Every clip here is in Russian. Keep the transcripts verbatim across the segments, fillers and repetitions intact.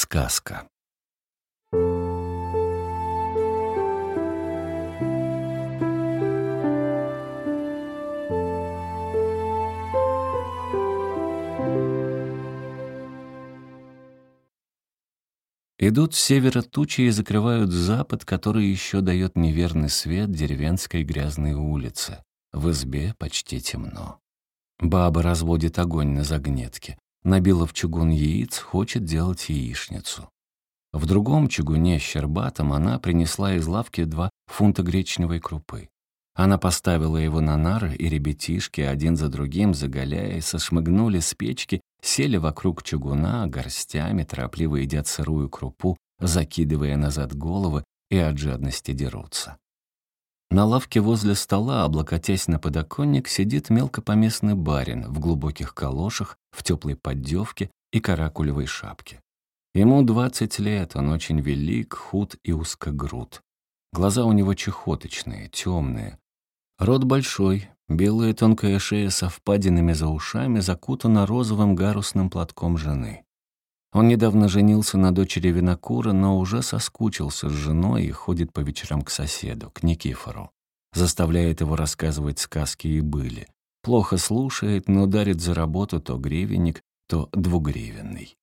Сказка. Идут с севера тучи и закрывают запад, который еще дает неверный свет деревенской грязной улице. В избе почти темно. Баба разводит огонь на загнетке. Набила в чугун яиц, хочет делать яичницу. В другом чугуне щербатом она принесла из лавки два фунта гречневой крупы. Она поставила его на нары, и ребятишки один за другим, заголяясь, сошмыгнули с печки, сели вокруг чугуна, горстями торопливо едят сырую крупу, закидывая назад головы, и от жадности дерутся. На лавке возле стола, облокотясь на подоконник, сидит мелкопоместный барин в глубоких калошах, в теплой поддевке и каракулевой шапке. Ему двадцать лет, он очень велик, худ и узкогруд. Глаза у него чехоточные, темные. Рот большой, белая тонкая шея со впадинами за ушами закутана розовым гарусным платком жены. Он недавно женился на дочери винокура, но уже соскучился с женой и ходит по вечерам к соседу, к Никифору. Заставляет его рассказывать сказки и были. Плохо слушает, но дарит за работу то гривенник, то двугривенный.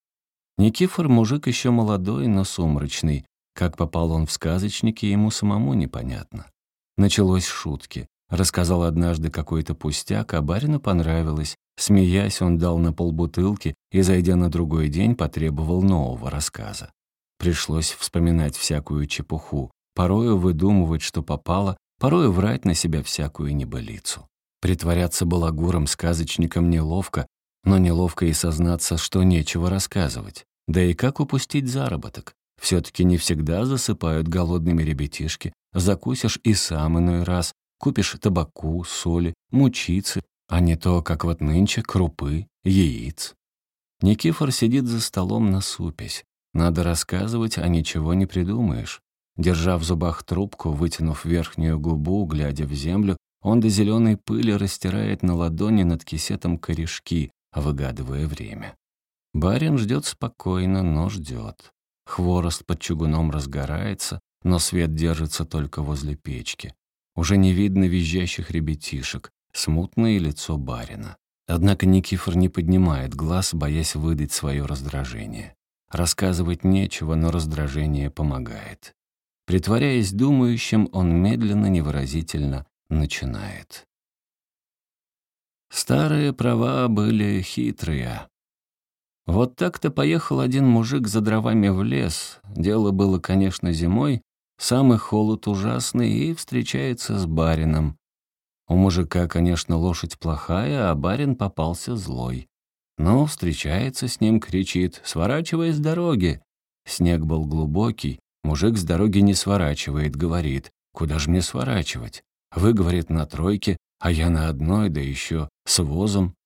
Никифор мужик еще молодой, но сумрачный. Как попал он в сказочники, ему самому непонятно. Началось с шутки. Рассказал однажды какой-то пустяк, а барину понравилось. Смеясь, он дал на полбутылки и, зайдя на другой день, потребовал нового рассказа. Пришлось вспоминать всякую чепуху, порою выдумывать, что попало, порою врать на себя всякую небылицу. Притворяться балагуром-сказочником неловко, но неловко и сознаться, что нечего рассказывать. Да и как упустить заработок? Все-таки не всегда засыпают голодными ребятишки. Закусишь и сам иной раз, купишь табаку, соли, мучицы, а не то, как вот нынче, крупы, яиц. Никифор сидит за столом насупясь. Надо рассказывать, а ничего не придумаешь. Держа в зубах трубку, вытянув верхнюю губу, глядя в землю, он до зеленой пыли растирает на ладони над кисетом корешки, выгадывая время. Барин ждет спокойно, но ждет. Хворост под чугуном разгорается, но свет держится только возле печки. Уже не видно визжащих ребятишек, смутное лицо барина. Однако Никифор не поднимает глаз, боясь выдать свое раздражение. Рассказывать нечего, но раздражение помогает. Притворяясь думающим, он медленно, невыразительно начинает. Старые права были хитрые. Вот так-то поехал один мужик за дровами в лес. Дело было, конечно, зимой, самый холод ужасный, и встречается с барином. У мужика, конечно, лошадь плохая, а барин попался злой. Но встречается с ним, кричит: «Сворачивай с дороги!» Снег был глубокий, мужик с дороги не сворачивает, говорит: «Куда же мне сворачивать? Вы, говорит, на тройке, а я на одной, да еще с возом».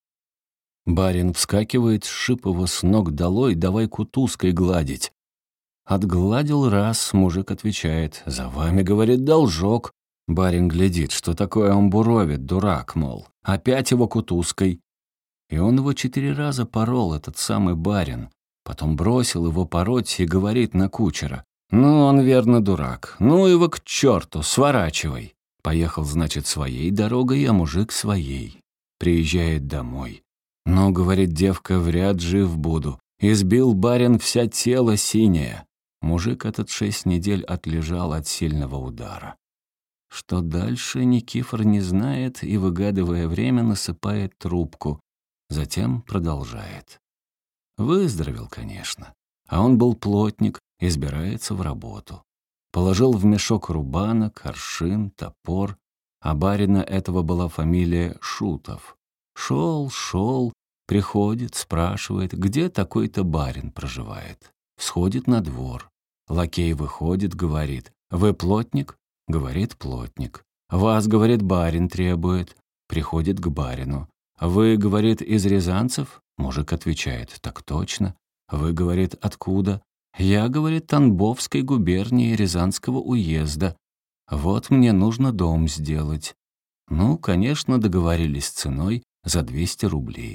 Барин вскакивает, сшиб его с ног долой, давай кутузкой гладить. Отгладил раз, мужик отвечает: «За вами, говорит, должок». Барин глядит, что такое он буровит, дурак, мол, опять его кутузкой. И он его четыре раза порол, этот самый барин. Потом бросил его пороть и говорит на кучера: «Ну, он верно дурак, ну его к черту, сворачивай». Поехал, значит, своей дорогой, а мужик своей. Приезжает домой. «Ну, — говорит девка, — вряд жив буду. Избил барин, вся тело синее». Мужик этот шесть недель отлежал от сильного удара. Что дальше, Никифор не знает и, выгадывая время, насыпает трубку. Затем продолжает. Выздоровел, конечно. А он был плотник, избирается в работу. Положил в мешок рубанок, аршин, топор. А барина этого была фамилия Шутов. Шел, шел, приходит, спрашивает, где такой-то барин проживает. Сходит на двор. Лакей выходит, говорит: «Вы плотник?» Говорит: «Плотник». «Вас, — говорит, — барин требует». Приходит к барину. «Вы, — говорит, — из рязанцев?» Мужик отвечает: «Так точно». «Вы, — говорит, — откуда?» «Я, — говорит, — Тамбовской губернии Рязанского уезда. Вот мне нужно дом сделать». Ну, конечно, договорились с ценой за двести рублей.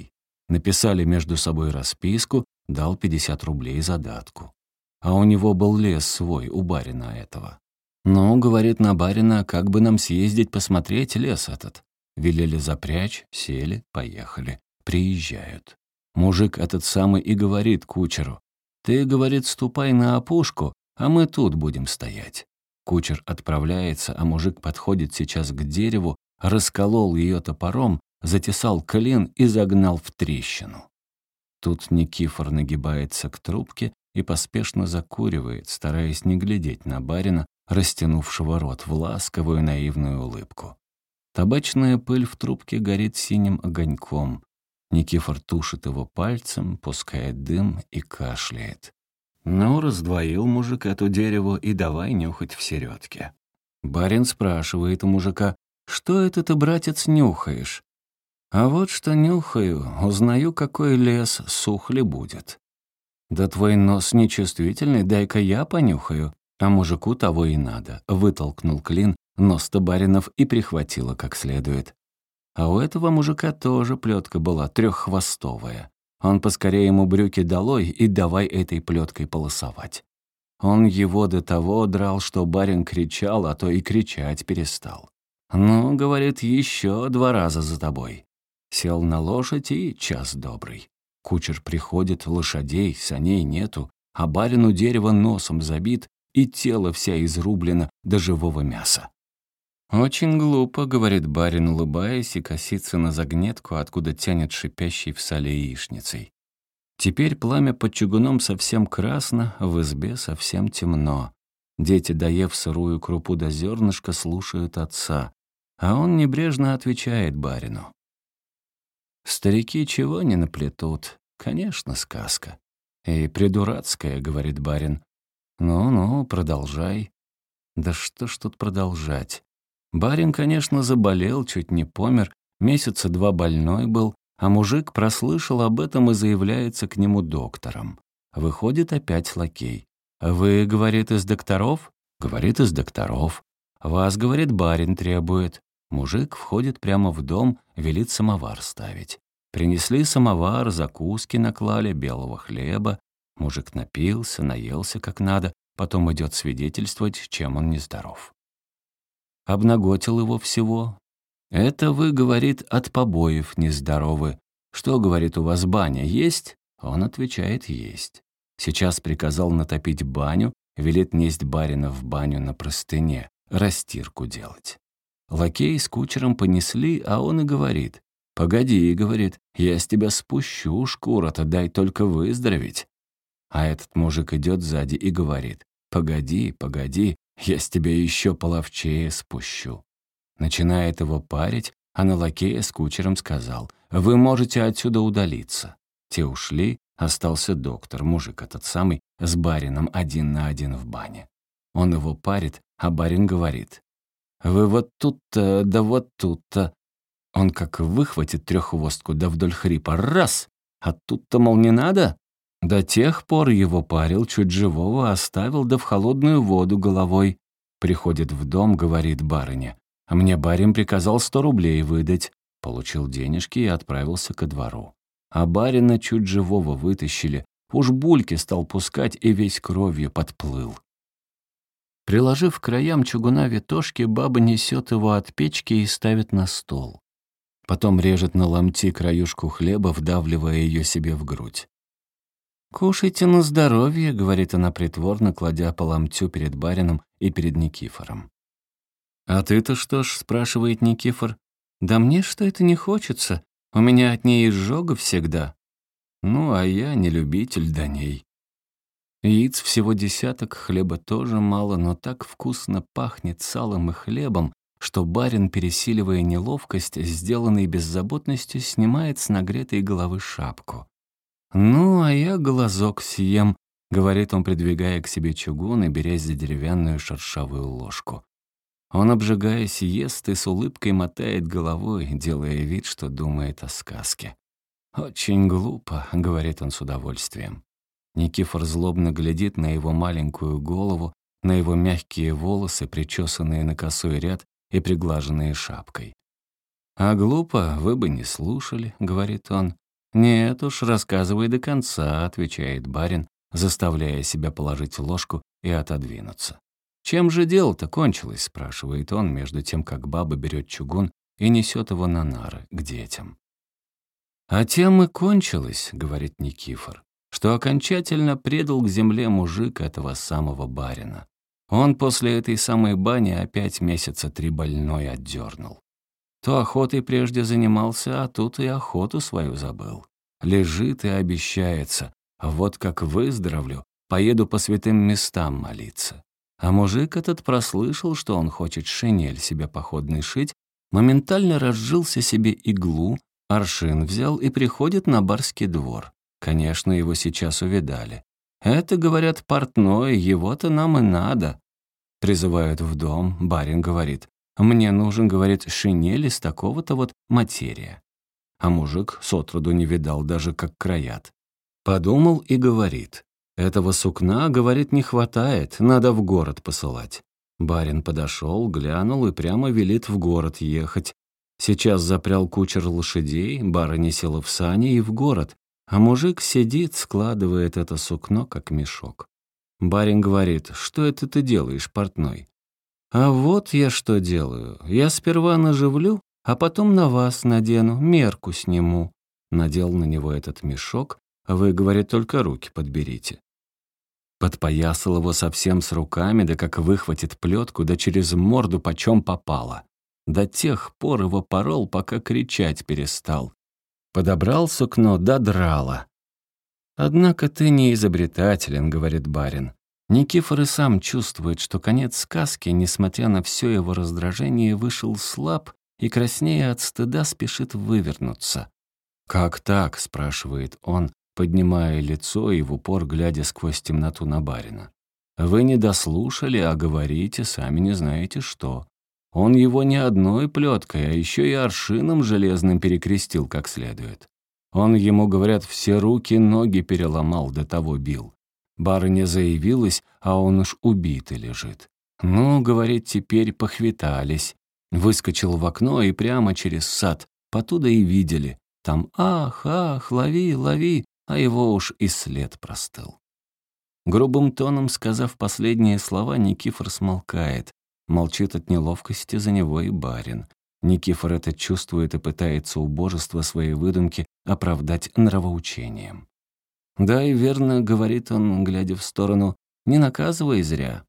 Написали между собой расписку, дал пятьдесят рублей задатку. А у него был лес свой, у барина этого. «Ну, — говорит, — на барина, как бы нам съездить посмотреть лес этот?» Велели запрячь, сели, поехали. Приезжают. Мужик этот самый и говорит кучеру: «Ты, — говорит, — ступай на опушку, а мы тут будем стоять». Кучер отправляется, а мужик подходит сейчас к дереву, расколол ее топором, затесал клин и загнал в трещину. Тут Никифор нагибается к трубке и поспешно закуривает, стараясь не глядеть на барина, растянувшего рот в ласковую наивную улыбку. Табачная пыль в трубке горит синим огоньком. Никифор тушит его пальцем, пускает дым и кашляет. Ну, раздвоил мужик эту дереву и давай нюхать в середке. Барин спрашивает у мужика: «Что это ты, братец, нюхаешь?» «А вот что нюхаю, узнаю, какой лес сух ли будет». «Да твой нос нечувствительный, дай-ка я понюхаю». А мужику того и надо. Вытолкнул клин, нос-то баринов и прихватило как следует. А у этого мужика тоже плетка была треххвостовая. Он поскорее ему брюки долой и давай этой плеткой полосовать. Он его до того драл, что барин кричал, а то и кричать перестал. «Ну, — говорит, — еще два раза за тобой». Сел на лошадь и час добрый. Кучер приходит, лошадей, саней нету, а барину дерево носом забит, и тело вся изрублено до живого мяса. «Очень глупо, — говорит барин, улыбаясь, и косится на загнетку, откуда тянет шипящей в сале яичницей. Теперь пламя под чугуном совсем красно, в избе совсем темно. Дети, доев сырую крупу до зернышка, слушают отца, а он небрежно отвечает барину: «Старики чего не наплетут? Конечно, сказка». «И придурацкая, — говорит барин». «Ну-ну, продолжай». «Да что ж тут продолжать? Барин, конечно, заболел, чуть не помер, месяца два больной был, а мужик прослышал об этом и заявляется к нему доктором. Выходит опять лакей. «Вы, — говорит, — из докторов?» «Говорит, из докторов». «Вас, — говорит, — барин требует». Мужик входит прямо в дом, велит самовар ставить. Принесли самовар, закуски наклали, белого хлеба. Мужик напился, наелся как надо, потом идет свидетельствовать, чем он нездоров. Обнаготил его всего. «Это вы, — говорит, — от побоев нездоровы. Что, — говорит, — у вас баня есть?» Он отвечает: «Есть». Сейчас приказал натопить баню, велит несть барина в баню на простыне, растирку делать. Лакей с кучером понесли, а он и говорит: «Погоди, — говорит, — я с тебя спущу, шкура-то, дай только выздороветь». А этот мужик идет сзади и говорит: «Погоди, погоди, я с тебя еще половчее спущу». Начинает его парить, а на лакея с кучером сказал: «Вы можете отсюда удалиться». Те ушли, остался доктор, мужик этот самый, с барином один на один в бане. Он его парит, а барин говорит: «Вы вот тут-то, да вот тут-то». Он как выхватит треххвостку, да вдоль хрипа раз, а тут-то, мол, не надо. До тех пор его парил, чуть живого оставил, да в холодную воду головой. Приходит в дом, говорит барыне: «А мне барин приказал сто рублей выдать». Получил денежки и отправился ко двору. А барина чуть живого вытащили, уж бульки стал пускать и весь кровью подплыл. Приложив к краям чугуна витошки, баба несет его от печки и ставит на стол. Потом режет на ломти краюшку хлеба, вдавливая ее себе в грудь. «Кушайте на здоровье», — говорит она притворно, кладя по ломтю перед барином и перед Никифором. «А ты-то что ж?» — спрашивает Никифор. «Да мне что это не хочется. У меня от ней изжога всегда». «Ну, а я не любитель до ней». Яиц всего десяток, хлеба тоже мало, но так вкусно пахнет салом и хлебом, что барин, пересиливая неловкость, сделанной беззаботностью, снимает с нагретой головы шапку. «Ну, а я глазок съем», — говорит он, придвигая к себе чугун и берясь за деревянную шершавую ложку. Он, обжигаясь, ест и с улыбкой мотает головой, делая вид, что думает о сказке. «Очень глупо», — говорит он с удовольствием. Никифор злобно глядит на его маленькую голову, на его мягкие волосы, причесанные на косой ряд и приглаженные шапкой. «А глупо вы бы не слушали», — говорит он. «Нет уж, рассказывай до конца», — отвечает барин, заставляя себя положить ложку и отодвинуться. «Чем же дело-то кончилось?» — спрашивает он, между тем, как баба берет чугун и несет его на нары, к детям. «А тем и кончилось», — говорит Никифор, «что окончательно предал к земле мужик этого самого барина. Он после этой самой бани опять месяца три больной отдернул. То охотой прежде занимался, а тут и охоту свою забыл. Лежит и обещается, а вот как выздоровлю, поеду по святым местам молиться. А мужик этот прослышал, что он хочет шинель себе походный шить, моментально разжился себе иглу, аршин взял и приходит на барский двор. Конечно, его сейчас увидали. Это, говорят, портной, его-то нам и надо. Призывают в дом, барин говорит, «Мне нужен, говорит, шинель из такого-то вот материя». А мужик сотроду не видал даже, как краят. Подумал и говорит, «Этого сукна, говорит, не хватает, надо в город посылать». Барин подошел, глянул и прямо велит в город ехать. Сейчас запрял кучер лошадей, барыня села в сани и в город, а мужик сидит, складывает это сукно, как мешок. Барин говорит, «Что это ты делаешь, портной?» «А вот я что делаю. Я сперва наживлю, а потом на вас надену, мерку сниму». Надел на него этот мешок, а вы, говорит, только руки подберите. Подпоясал его совсем с руками, да как выхватит плетку, да через морду почем попало. До тех пор его порол, пока кричать перестал. Подобрал сукно, да драло. «Однако ты не изобретателен», — говорит барин. Никифор и сам чувствует, что конец сказки, несмотря на все его раздражение, вышел слаб и, краснея от стыда, спешит вывернуться. «Как так?» — спрашивает он, поднимая лицо и в упор глядя сквозь темноту на барина. «Вы не дослушали, а говорите, сами не знаете что. Он его не одной плеткой, а еще и аршином железным перекрестил как следует. Он ему, говорят, все руки, ноги переломал, до того бил. Барыня заявилась, а он уж убитый лежит. Ну, говорит, теперь похвитались. Выскочил в окно и прямо через сад, потуда и видели. Там ах, ах, лови, лови, а его уж и след простыл». Грубым тоном сказав последние слова, Никифор смолкает. Молчит от неловкости за него и барин. Никифор это чувствует и пытается убожество своей выдумки оправдать нравоучением. «Да, и верно, — говорит он, глядя в сторону, — не наказывай зря.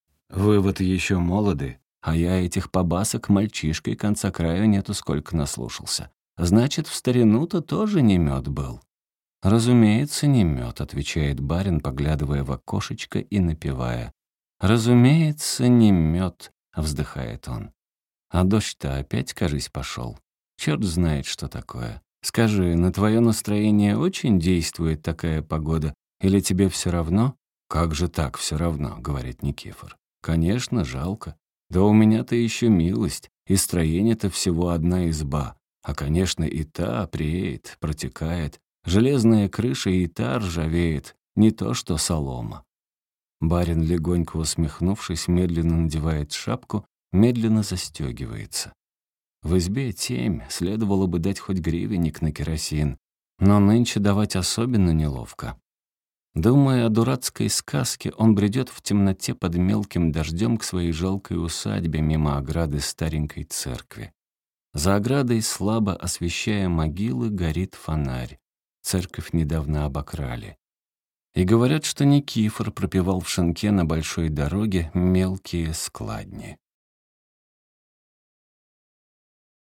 Вы вот еще молоды, а я этих побасок мальчишкой конца краю нету сколько наслушался. Значит, в старину-то тоже не мед был». «Разумеется, не мед, — отвечает барин, поглядывая в окошечко и напевая. «Разумеется, не мед, — вздыхает он. А дождь-то опять, кажись, пошел. Черт знает, что такое. Скажи, на твое настроение очень действует такая погода, или тебе все равно?» «Как же так все равно?» — говорит Никифор. «Конечно, жалко. Да у меня-то еще милость, и строение-то всего одна изба. А, конечно, и та преет, протекает. Железная крыша и та ржавеет, не то что солома». Барин, легонько усмехнувшись, медленно надевает шапку, медленно застегивается. В избе темь, следовало бы дать хоть гривенник на керосин, но нынче давать особенно неловко. Думая о дурацкой сказке, он бредет в темноте под мелким дождем к своей жалкой усадьбе мимо ограды старенькой церкви. За оградой, слабо освещая могилы, горит фонарь. Церковь недавно обокрали. И говорят, что Никифор пропивал в шинке на большой дороге мелкие складни.